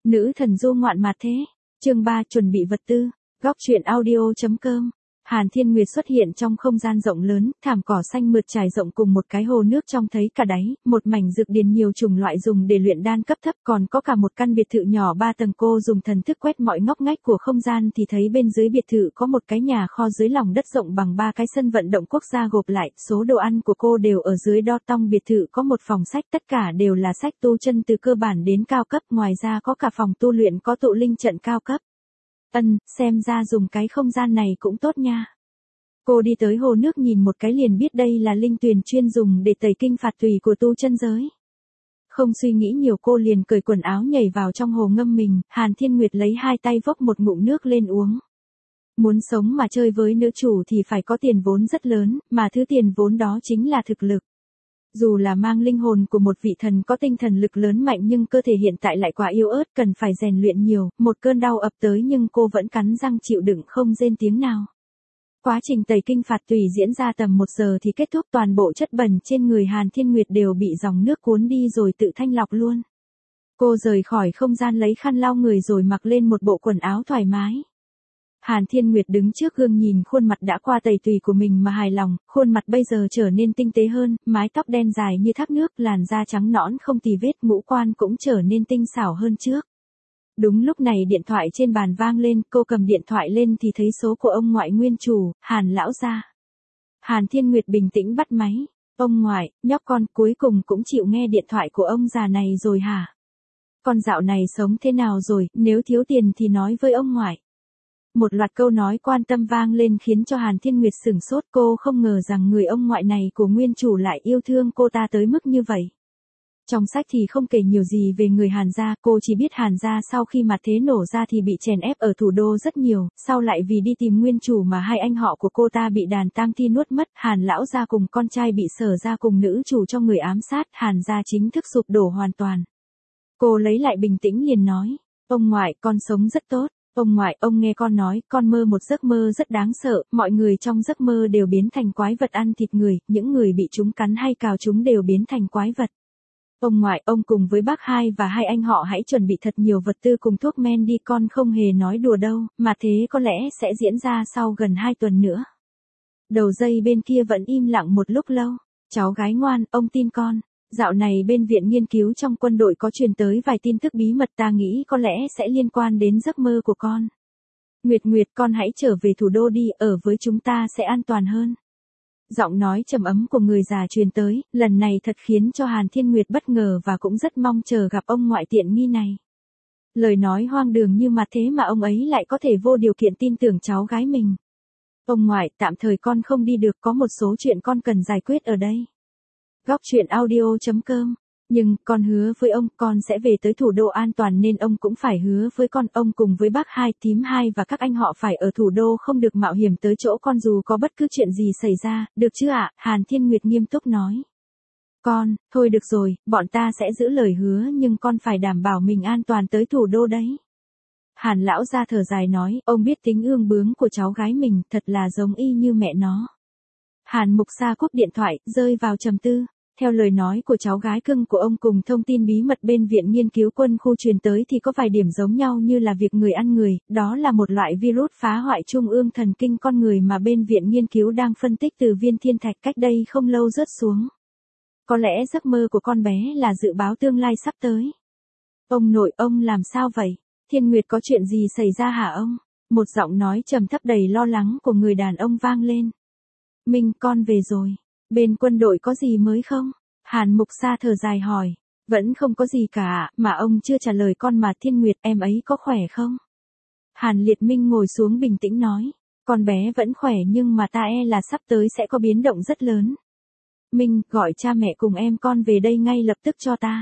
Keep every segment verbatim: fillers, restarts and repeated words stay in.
Nữ thần du ngoạn mà thế. Chương ba chuẩn bị vật tư. Góc truyện audio.com. Hàn Thiên Nguyệt xuất hiện trong không gian rộng lớn, thảm cỏ xanh mượt trải rộng cùng một cái hồ nước trong thấy cả đáy, một mảnh dược điền nhiều chủng loại dùng để luyện đan cấp thấp, còn có cả một căn biệt thự nhỏ ba tầng. Cô dùng thần thức quét mọi ngóc ngách của không gian thì thấy bên dưới biệt thự có một cái nhà kho dưới lòng đất rộng bằng ba cái sân vận động quốc gia gộp lại, số đồ ăn của cô đều ở dưới đó. Trong biệt thự có một phòng sách, tất cả đều là sách tu chân từ cơ bản đến cao cấp, ngoài ra có cả phòng tu luyện có tụ linh trận cao cấp. Ân, xem ra dùng cái không gian này cũng tốt nha. Cô đi tới hồ nước nhìn một cái liền biết đây là linh tuyền chuyên dùng để tẩy kinh phạt tùy của tu chân giới. Không suy nghĩ nhiều cô liền cởi quần áo nhảy vào trong hồ ngâm mình, Hàn Thiên Nguyệt lấy hai tay vốc một ngụm nước lên uống. Muốn sống mà chơi với nữ chủ thì phải có tiền vốn rất lớn, mà thứ tiền vốn đó chính là thực lực. Dù là mang linh hồn của một vị thần có tinh thần lực lớn mạnh nhưng cơ thể hiện tại lại quá yếu ớt, cần phải rèn luyện nhiều, một cơn đau ập tới nhưng cô vẫn cắn răng chịu đựng không rên tiếng nào. Quá trình tẩy kinh phạt tùy diễn ra tầm một giờ thì kết thúc, toàn bộ chất bẩn trên người Hàn Thiên Nguyệt đều bị dòng nước cuốn đi rồi tự thanh lọc luôn. Cô rời khỏi không gian lấy khăn lau người rồi mặc lên một bộ quần áo thoải mái. Hàn Thiên Nguyệt đứng trước gương nhìn khuôn mặt đã qua tẩy tùy của mình mà hài lòng, khuôn mặt bây giờ trở nên tinh tế hơn, mái tóc đen dài như thác nước, làn da trắng nõn không tì vết, ngũ quan cũng trở nên tinh xảo hơn trước. Đúng lúc này điện thoại trên bàn vang lên, cô cầm điện thoại lên thì thấy số của ông ngoại nguyên chủ, Hàn lão gia. Hàn Thiên Nguyệt bình tĩnh bắt máy. Ông ngoại, nhóc con cuối cùng cũng chịu nghe điện thoại của ông già này rồi hả? Con dạo này sống thế nào rồi, nếu thiếu tiền thì nói với ông ngoại. Một loạt câu nói quan tâm vang lên khiến cho Hàn Thiên Nguyệt sửng sốt, cô không ngờ rằng người ông ngoại này của nguyên chủ lại yêu thương cô ta tới mức như vậy. Trong sách thì không kể nhiều gì về người Hàn gia, cô chỉ biết Hàn gia sau khi mà thế nổ ra thì bị chèn ép ở thủ đô rất nhiều, sau lại vì đi tìm nguyên chủ mà hai anh họ của cô ta bị đàn tang thi nuốt mất, Hàn lão gia cùng con trai bị Sở gia cùng nữ chủ cho người ám sát, Hàn gia chính thức sụp đổ hoàn toàn. Cô lấy lại bình tĩnh liền nói, ông ngoại, con sống rất tốt. Ông ngoại, ông nghe con nói, con mơ một giấc mơ rất đáng sợ, mọi người trong giấc mơ đều biến thành quái vật ăn thịt người, những người bị chúng cắn hay cào chúng đều biến thành quái vật. Ông ngoại, ông cùng với bác hai và hai anh họ hãy chuẩn bị thật nhiều vật tư cùng thuốc men đi, con không hề nói đùa đâu, mà thế có lẽ sẽ diễn ra sau gần hai tuần nữa. Đầu dây bên kia vẫn im lặng một lúc lâu. Cháu gái ngoan, ông tin con. Dạo này bên viện nghiên cứu trong quân đội có truyền tới vài tin tức bí mật, ta nghĩ có lẽ sẽ liên quan đến giấc mơ của con. Nguyệt Nguyệt, con hãy trở về thủ đô đi, ở với chúng ta sẽ an toàn hơn. Giọng nói trầm ấm của người già truyền tới, lần này thật khiến cho Hàn Thiên Nguyệt bất ngờ và cũng rất mong chờ gặp ông ngoại tiện nghi này. Lời nói hoang đường như mà thế mà ông ấy lại có thể vô điều kiện tin tưởng cháu gái mình. Ông ngoại, tạm thời con không đi được, có một số chuyện con cần giải quyết ở đây. Góc truyện audio.com. Nhưng, con hứa với ông, con sẽ về tới thủ đô an toàn nên ông cũng phải hứa với con, ông cùng với bác hai, thím hai và các anh họ phải ở thủ đô không được mạo hiểm tới chỗ con dù có bất cứ chuyện gì xảy ra, được chứ ạ? Hàn Thiên Nguyệt nghiêm túc nói. Con, thôi được rồi, bọn ta sẽ giữ lời hứa nhưng con phải đảm bảo mình an toàn tới thủ đô đấy. Hàn lão gia thở dài nói, ông biết tính ương bướng của cháu gái mình, thật là giống y như mẹ nó. Hàn Mục Sa cúp điện thoại, rơi vào trầm tư. Theo lời nói của cháu gái cưng của ông cùng thông tin bí mật bên viện nghiên cứu quân khu truyền tới thì có vài điểm giống nhau như là việc người ăn người, đó là một loại virus phá hoại trung ương thần kinh con người mà bên viện nghiên cứu đang phân tích từ viên thiên thạch cách đây không lâu rớt xuống. Có lẽ giấc mơ của con bé là dự báo tương lai sắp tới. Ông nội, ông làm sao vậy? Thiên Nguyệt, có chuyện gì xảy ra hả ông? Một giọng nói trầm thấp đầy lo lắng của người đàn ông vang lên. Minh, con về rồi. Bên quân đội có gì mới không? Hàn Mục Sa thở dài hỏi. Vẫn không có gì cả, mà ông chưa trả lời con mà. Thiên Nguyệt, em ấy có khỏe không? Hàn Liệt Minh ngồi xuống bình tĩnh nói. Con bé vẫn khỏe nhưng mà ta e là sắp tới sẽ có biến động rất lớn. Minh, gọi cha mẹ cùng em con về đây ngay lập tức cho ta.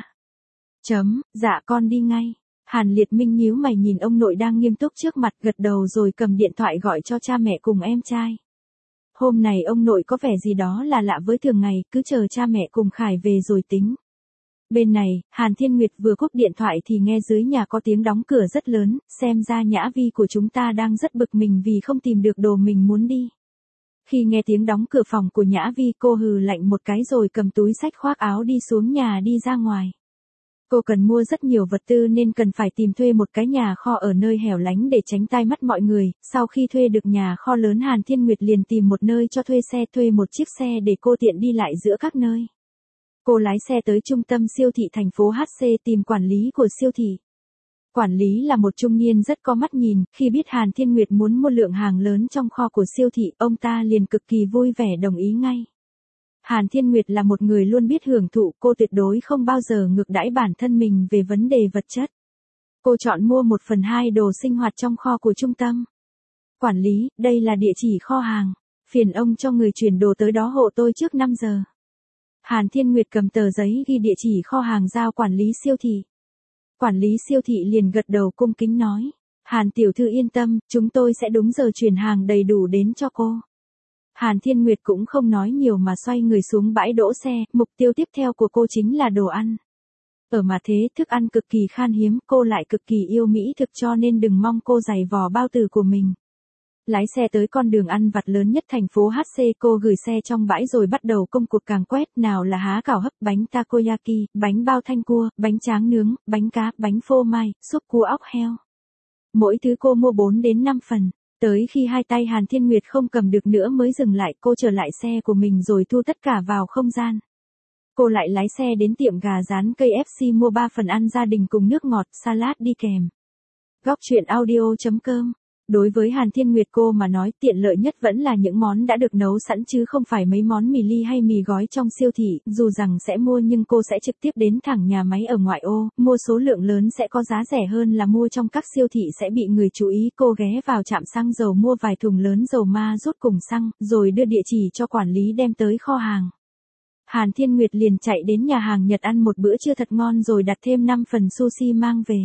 Chấm, dạ con đi ngay. Hàn Liệt Minh nhíu mày nhìn ông nội đang nghiêm túc trước mặt, gật đầu rồi cầm điện thoại gọi cho cha mẹ cùng em trai. Hôm này ông nội có vẻ gì đó là lạ với thường ngày, cứ chờ cha mẹ cùng Khải về rồi tính. Bên này, Hàn Thiên Nguyệt vừa cúp điện thoại thì nghe dưới nhà có tiếng đóng cửa rất lớn, xem ra Nhã Vi của chúng ta đang rất bực mình vì không tìm được đồ mình muốn đi. Khi nghe tiếng đóng cửa phòng của Nhã Vi, cô hừ lạnh một cái rồi cầm túi xách khoác áo đi xuống nhà đi ra ngoài. Cô cần mua rất nhiều vật tư nên cần phải tìm thuê một cái nhà kho ở nơi hẻo lánh để tránh tai mắt mọi người. Sau khi thuê được nhà kho lớn, Hàn Thiên Nguyệt liền tìm một nơi cho thuê xe, thuê một chiếc xe để cô tiện đi lại giữa các nơi. Cô lái xe tới trung tâm siêu thị thành phố hát xê tìm quản lý của siêu thị. Quản lý là một trung niên rất có mắt nhìn, khi biết Hàn Thiên Nguyệt muốn mua lượng hàng lớn trong kho của siêu thị, ông ta liền cực kỳ vui vẻ đồng ý ngay. Hàn Thiên Nguyệt là một người luôn biết hưởng thụ, cô tuyệt đối không bao giờ ngược đãi bản thân mình về vấn đề vật chất. Cô chọn mua một phần hai đồ sinh hoạt trong kho của trung tâm. Quản lý, đây là địa chỉ kho hàng. Phiền ông cho người chuyển đồ tới đó hộ tôi trước năm giờ. Hàn Thiên Nguyệt cầm tờ giấy ghi địa chỉ kho hàng giao quản lý siêu thị. Quản lý siêu thị liền gật đầu cung kính nói. Hàn tiểu thư yên tâm, chúng tôi sẽ đúng giờ chuyển hàng đầy đủ đến cho cô. Hàn Thiên Nguyệt cũng không nói nhiều mà xoay người xuống bãi đỗ xe, mục tiêu tiếp theo của cô chính là đồ ăn. Ở mà thế, thức ăn cực kỳ khan hiếm, cô lại cực kỳ yêu mỹ thực cho nên đừng mong cô giày vò bao tử của mình. Lái xe tới con đường ăn vặt lớn nhất thành phố hát xê, cô gửi xe trong bãi rồi bắt đầu công cuộc càn quét, nào là há cảo hấp, bánh takoyaki, bánh bao thanh cua, bánh tráng nướng, bánh cá, bánh phô mai, súp cua óc heo. Mỗi thứ cô mua bốn đến năm phần. Tới khi hai tay Hàn Thiên Nguyệt không cầm được nữa mới dừng lại, cô trở lại xe của mình rồi thu tất cả vào không gian. Cô lại lái xe đến tiệm gà rán ca ép xê mua ba phần ăn gia đình cùng nước ngọt, salad đi kèm. Góc truyện audio chấm com. Đối với Hàn Thiên Nguyệt cô mà nói tiện lợi nhất vẫn là những món đã được nấu sẵn chứ không phải mấy món mì ly hay mì gói trong siêu thị, dù rằng sẽ mua nhưng cô sẽ trực tiếp đến thẳng nhà máy ở ngoại ô, mua số lượng lớn sẽ có giá rẻ hơn là mua trong các siêu thị sẽ bị người chú ý. Cô ghé vào trạm xăng dầu mua vài thùng lớn dầu ma rút cùng xăng, rồi đưa địa chỉ cho quản lý đem tới kho hàng. Hàn Thiên Nguyệt liền chạy đến nhà hàng Nhật ăn một bữa trưa thật ngon rồi đặt thêm năm phần sushi mang về.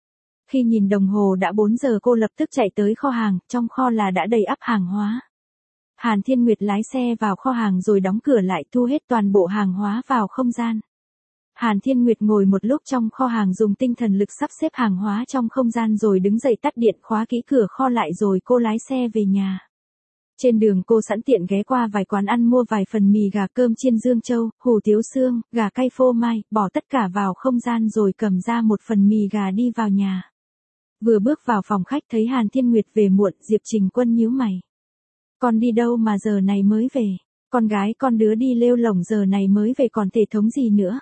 Khi nhìn đồng hồ đã bốn giờ cô lập tức chạy tới kho hàng, trong kho là đã đầy ắp hàng hóa. Hàn Thiên Nguyệt lái xe vào kho hàng rồi đóng cửa lại thu hết toàn bộ hàng hóa vào không gian. Hàn Thiên Nguyệt ngồi một lúc trong kho hàng dùng tinh thần lực sắp xếp hàng hóa trong không gian rồi đứng dậy tắt điện khóa kỹ cửa kho lại rồi cô lái xe về nhà. Trên đường cô sẵn tiện ghé qua vài quán ăn mua vài phần mì gà, cơm chiên Dương Châu, hủ tiếu xương, gà cay phô mai, bỏ tất cả vào không gian rồi cầm ra một phần mì gà đi vào nhà. Vừa bước vào phòng khách thấy Hàn Thiên Nguyệt về muộn, Diệp Trình Quân nhíu mày. Con đi đâu mà giờ này mới về? Con gái con đứa đi lêu lổng giờ này mới về còn thể thống gì nữa?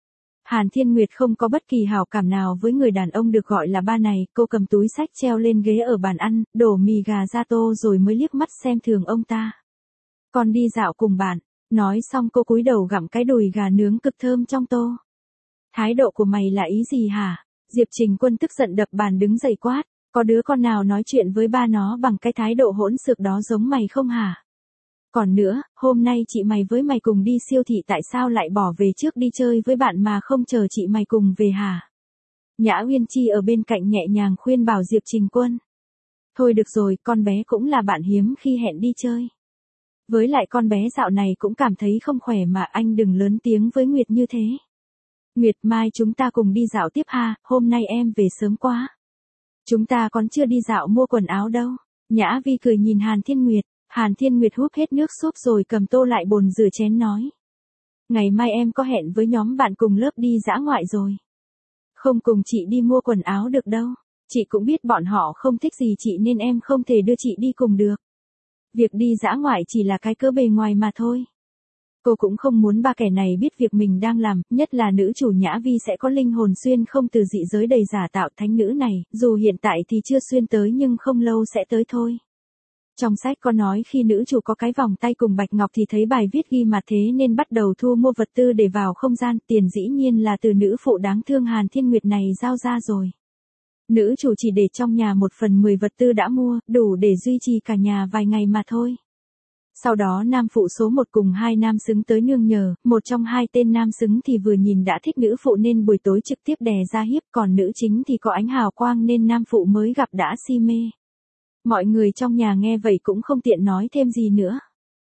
Hàn Thiên Nguyệt không có bất kỳ hảo cảm nào với người đàn ông được gọi là ba này, cô cầm túi xách treo lên ghế ở bàn ăn, đổ mì gà ra tô rồi mới liếc mắt xem thường ông ta. Con đi dạo cùng bạn, nói xong cô cúi đầu gặm cái đùi gà nướng cực thơm trong tô. Thái độ của mày là ý gì hả? Diệp Trình Quân tức giận đập bàn đứng dậy quát, có đứa con nào nói chuyện với ba nó bằng cái thái độ hỗn xược đó giống mày không hả? Còn nữa, hôm nay chị mày với mày cùng đi siêu thị tại sao lại bỏ về trước đi chơi với bạn mà không chờ chị mày cùng về hả? Nhã Uyên Chi ở bên cạnh nhẹ nhàng khuyên bảo Diệp Trình Quân. Thôi được rồi, con bé cũng là bạn hiếm khi hẹn đi chơi. Với lại con bé dạo này cũng cảm thấy không khỏe mà anh đừng lớn tiếng với Nguyệt như thế. Nguyệt, mai chúng ta cùng đi dạo tiếp ha, hôm nay em về sớm quá. Chúng ta còn chưa đi dạo mua quần áo đâu. Nhã Vi cười nhìn Hàn Thiên Nguyệt. Hàn Thiên Nguyệt húp hết nước súp rồi cầm tô lại bồn rửa chén nói. Ngày mai em có hẹn với nhóm bạn cùng lớp đi dã ngoại rồi. Không cùng chị đi mua quần áo được đâu. Chị cũng biết bọn họ không thích gì chị nên em không thể đưa chị đi cùng được. Việc đi dã ngoại chỉ là cái cớ bề ngoài mà thôi. Cô cũng không muốn ba kẻ này biết việc mình đang làm, nhất là nữ chủ Nhã Vi sẽ có linh hồn xuyên không từ dị giới đầy giả tạo thánh nữ này, dù hiện tại thì chưa xuyên tới nhưng không lâu sẽ tới thôi. Trong sách có nói khi nữ chủ có cái vòng tay cùng bạch ngọc thì thấy bài viết ghi mà thế nên bắt đầu thu mua vật tư để vào không gian, tiền dĩ nhiên là từ nữ phụ đáng thương Hàn Thiên Nguyệt này giao ra rồi. Nữ chủ chỉ để trong nhà một phần mười vật tư đã mua, đủ để duy trì cả nhà vài ngày mà thôi. Sau đó nam phụ số một cùng hai nam xứng tới nương nhờ, một trong hai tên nam xứng thì vừa nhìn đã thích nữ phụ nên buổi tối trực tiếp đè ra hiếp, còn nữ chính thì có ánh hào quang nên nam phụ mới gặp đã si mê. Mọi người trong nhà nghe vậy cũng không tiện nói thêm gì nữa.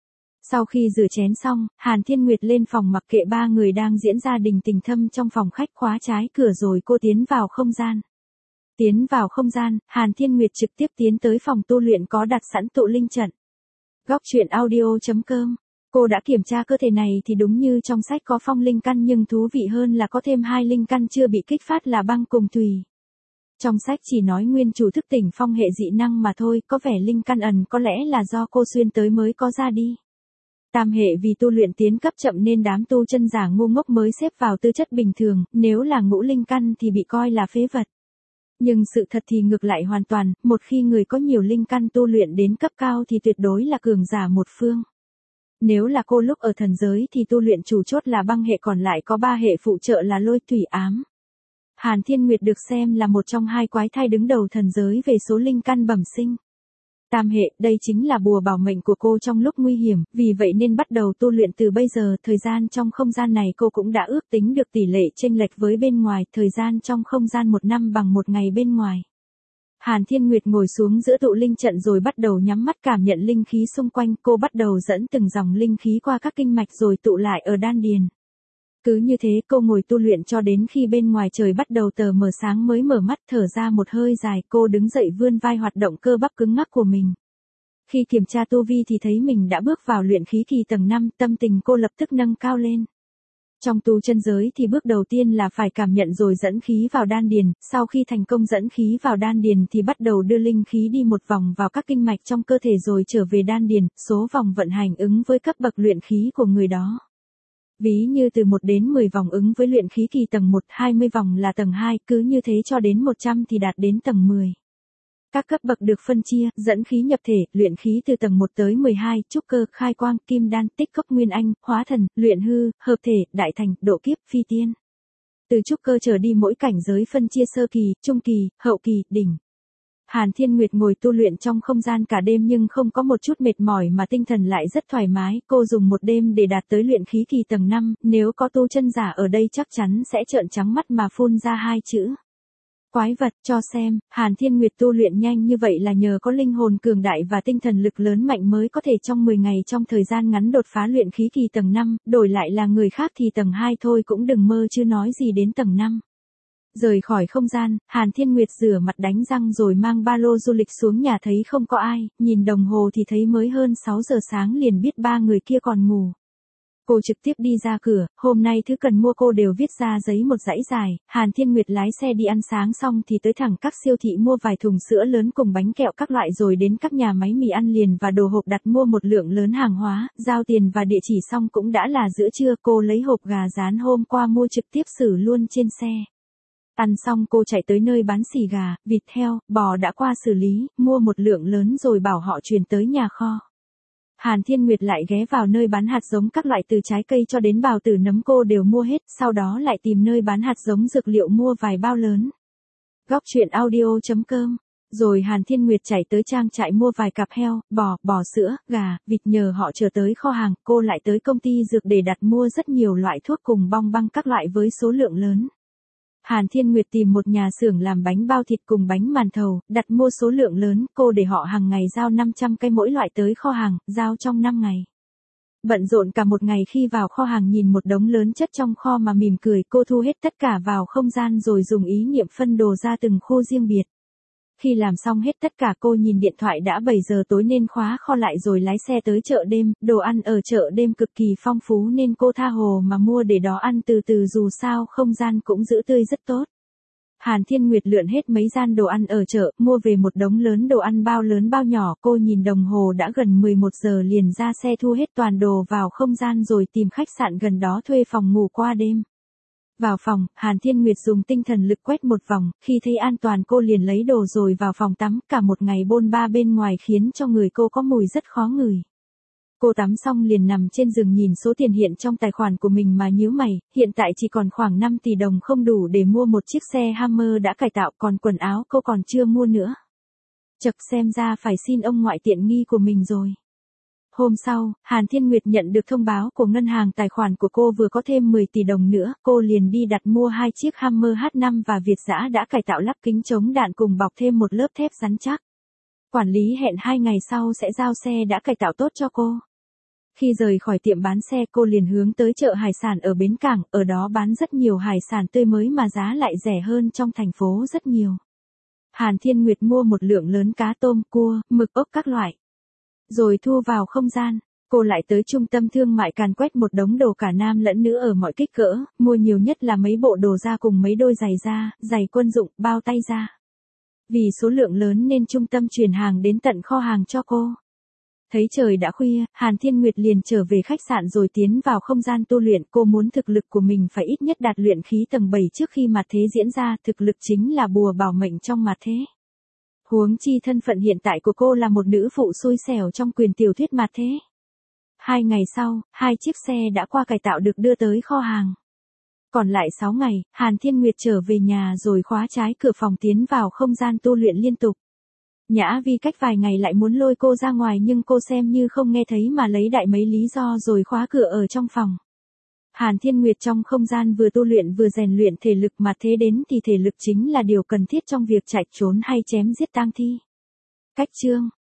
Sau khi rửa chén xong, Hàn Thiên Nguyệt lên phòng mặc kệ ba người đang diễn ra đình tình thâm trong phòng khách, khóa trái cửa rồi cô tiến vào không gian. Tiến vào không gian, Hàn Thiên Nguyệt trực tiếp tiến tới phòng tu luyện có đặt sẵn tụ linh trận. Góc truyện audio chấm com Cô đã kiểm tra cơ thể này thì đúng như trong sách có phong linh căn, nhưng thú vị hơn là có thêm hai linh căn chưa bị kích phát là băng cùng thủy. Trong sách chỉ nói nguyên chủ thức tỉnh phong hệ dị năng mà thôi, có vẻ linh căn ẩn có lẽ là do cô xuyên tới mới có ra đi. Tam hệ vì tu luyện tiến cấp chậm nên đám tu chân giả ngu ngốc mới xếp vào tư chất bình thường, nếu là ngũ linh căn thì bị coi là phế vật. Nhưng sự thật thì ngược lại hoàn toàn, một khi người có nhiều linh căn tu luyện đến cấp cao thì tuyệt đối là cường giả một phương. Nếu là cô lúc ở thần giới thì tu luyện chủ chốt là băng hệ, còn lại có ba hệ phụ trợ là lôi thủy ám. Hàn Thiên Nguyệt được xem là một trong hai quái thai đứng đầu thần giới về số linh căn bẩm sinh. Tam hệ, đây chính là bùa bảo mệnh của cô trong lúc nguy hiểm, vì vậy nên bắt đầu tu luyện từ bây giờ. Thời gian trong không gian này cô cũng đã ước tính được tỷ lệ chênh lệch với bên ngoài, thời gian trong không gian một năm bằng một ngày bên ngoài. Hàn Thiên Nguyệt ngồi xuống giữa tụ linh trận rồi bắt đầu nhắm mắt cảm nhận linh khí xung quanh, cô bắt đầu dẫn từng dòng linh khí qua các kinh mạch rồi tụ lại ở đan điền. Cứ như thế cô ngồi tu luyện cho đến khi bên ngoài trời bắt đầu tờ mờ sáng mới mở mắt, thở ra một hơi dài, cô đứng dậy vươn vai hoạt động cơ bắp cứng ngắc của mình. Khi kiểm tra tu vi thì thấy mình đã bước vào luyện khí kỳ tầng năm, tâm tình cô lập tức nâng cao lên. Trong tu chân giới thì bước đầu tiên là phải cảm nhận rồi dẫn khí vào đan điền, sau khi thành công dẫn khí vào đan điền thì bắt đầu đưa linh khí đi một vòng vào các kinh mạch trong cơ thể rồi trở về đan điền, số vòng vận hành ứng với cấp bậc luyện khí của người đó. Ví như từ một đến mười vòng ứng với luyện khí kỳ tầng một, hai mươi vòng là tầng hai, cứ như thế cho đến một trăm thì đạt đến tầng mười. Các cấp bậc được phân chia, dẫn khí nhập thể, luyện khí từ tầng một tới mười hai, trúc cơ, khai quang, kim đan, tích cốc nguyên anh, hóa thần, luyện hư, hợp thể, đại thành, độ kiếp, phi tiên. Từ trúc cơ trở đi mỗi cảnh giới phân chia sơ kỳ, trung kỳ, hậu kỳ, đỉnh. Hàn Thiên Nguyệt ngồi tu luyện trong không gian cả đêm nhưng không có một chút mệt mỏi mà tinh thần lại rất thoải mái, cô dùng một đêm để đạt tới luyện khí kỳ tầng năm, nếu có tu chân giả ở đây chắc chắn sẽ trợn trắng mắt mà phun ra hai chữ. Quái vật. Cho xem, Hàn Thiên Nguyệt tu luyện nhanh như vậy là nhờ có linh hồn cường đại và tinh thần lực lớn mạnh mới có thể trong mười ngày trong thời gian ngắn đột phá luyện khí kỳ tầng năm, đổi lại là người khác thì tầng hai thôi cũng đừng mơ chứ nói gì đến tầng năm. Rời khỏi không gian, Hàn Thiên Nguyệt rửa mặt đánh răng rồi mang ba lô du lịch xuống nhà, thấy không có ai, nhìn đồng hồ thì thấy mới hơn sáu giờ sáng, liền biết ba người kia còn ngủ. Cô trực tiếp đi ra cửa, hôm nay thứ cần mua cô đều viết ra giấy một dãy dài. Hàn Thiên Nguyệt lái xe đi ăn sáng xong thì tới thẳng các siêu thị mua vài thùng sữa lớn cùng bánh kẹo các loại, rồi đến các nhà máy mì ăn liền và đồ hộp đặt mua một lượng lớn hàng hóa, giao tiền và địa chỉ xong cũng đã là giữa trưa. Cô lấy hộp gà rán hôm qua mua trực tiếp xử luôn trên xe. Ăn xong cô chạy tới nơi bán xì gà, vịt heo, bò đã qua xử lý, mua một lượng lớn rồi bảo họ chuyển tới nhà kho. Hàn Thiên Nguyệt lại ghé vào nơi bán hạt giống các loại từ trái cây cho đến bào tử nấm cô đều mua hết, sau đó lại tìm nơi bán hạt giống dược liệu mua vài bao lớn. Góc truyện audio chấm com. Rồi Hàn Thiên Nguyệt chạy tới trang trại mua vài cặp heo, bò, bò sữa, gà, vịt nhờ họ chờ tới kho hàng, cô lại tới công ty dược để đặt mua rất nhiều loại thuốc cùng bong băng các loại với số lượng lớn. Hàn Thiên Nguyệt tìm một nhà xưởng làm bánh bao thịt cùng bánh màn thầu, đặt mua số lượng lớn, cô để họ hàng ngày giao năm trăm cây mỗi loại tới kho hàng, giao trong năm ngày. Bận rộn cả một ngày, khi vào kho hàng nhìn một đống lớn chất trong kho mà mỉm cười, cô thu hết tất cả vào không gian rồi dùng ý niệm phân đồ ra từng khu riêng biệt. Khi làm xong hết tất cả cô nhìn điện thoại đã bảy giờ tối nên khóa kho lại rồi lái xe tới chợ đêm, đồ ăn ở chợ đêm cực kỳ phong phú nên cô tha hồ mà mua để đó ăn từ từ, dù sao không gian cũng giữ tươi rất tốt. Hàn Thiên Nguyệt lượn hết mấy gian đồ ăn ở chợ, mua về một đống lớn đồ ăn bao lớn bao nhỏ, cô nhìn đồng hồ đã gần mười một giờ liền ra xe thu hết toàn đồ vào không gian rồi tìm khách sạn gần đó thuê phòng ngủ qua đêm. Vào phòng, Hàn Thiên Nguyệt dùng tinh thần lực quét một vòng, khi thấy an toàn cô liền lấy đồ rồi vào phòng tắm, cả một ngày bôn ba bên ngoài khiến cho người cô có mùi rất khó ngửi. Cô tắm xong liền nằm trên giường nhìn số tiền hiện trong tài khoản của mình mà nhíu mày, hiện tại chỉ còn khoảng năm tỷ đồng không đủ để mua một chiếc xe Hammer đã cải tạo, còn quần áo cô còn chưa mua nữa. Chậc, xem ra phải xin ông ngoại tiện nghi của mình rồi. Hôm sau, Hàn Thiên Nguyệt nhận được thông báo của ngân hàng tài khoản của cô vừa có thêm mười tỷ đồng nữa, cô liền đi đặt mua hai chiếc Hammer H năm và Việt Dã đã cải tạo lắp kính chống đạn cùng bọc thêm một lớp thép rắn chắc. Quản lý hẹn hai ngày sau sẽ giao xe đã cải tạo tốt cho cô. Khi rời khỏi tiệm bán xe cô liền hướng tới chợ hải sản ở bến cảng, ở đó bán rất nhiều hải sản tươi mới mà giá lại rẻ hơn trong thành phố rất nhiều. Hàn Thiên Nguyệt mua một lượng lớn cá tôm, cua, mực ốc các loại. Rồi thu vào không gian. Cô lại tới trung tâm thương mại càn quét một đống đồ cả nam lẫn nữ ở mọi kích cỡ, mua nhiều nhất là mấy bộ đồ da cùng mấy đôi giày da, giày quân dụng, bao tay da. Vì số lượng lớn nên trung tâm chuyển hàng đến tận kho hàng cho cô. Thấy trời đã khuya, Hàn Thiên Nguyệt liền trở về khách sạn rồi tiến vào không gian tu luyện. Cô muốn thực lực của mình phải ít nhất đạt luyện khí tầng bảy trước khi mặt thế diễn ra. Thực lực chính là bùa bảo mệnh trong mặt thế. Huống chi thân phận hiện tại của cô là một nữ phụ xui xẻo trong quyền tiểu thuyết mặt thế. Hai ngày sau, hai chiếc xe đã qua cải tạo được đưa tới kho hàng. Còn lại sáu ngày, Hàn Thiên Nguyệt trở về nhà rồi khóa trái cửa phòng tiến vào không gian tu luyện liên tục. Nhã Vi cách vài ngày lại muốn lôi cô ra ngoài nhưng cô xem như không nghe thấy mà lấy đại mấy lý do rồi khóa cửa ở trong phòng. Hàn Thiên Nguyệt trong không gian vừa tu luyện vừa rèn luyện thể lực mà thế đến thì thể lực chính là điều cần thiết trong việc chạy trốn hay chém giết tang thi. Cách chương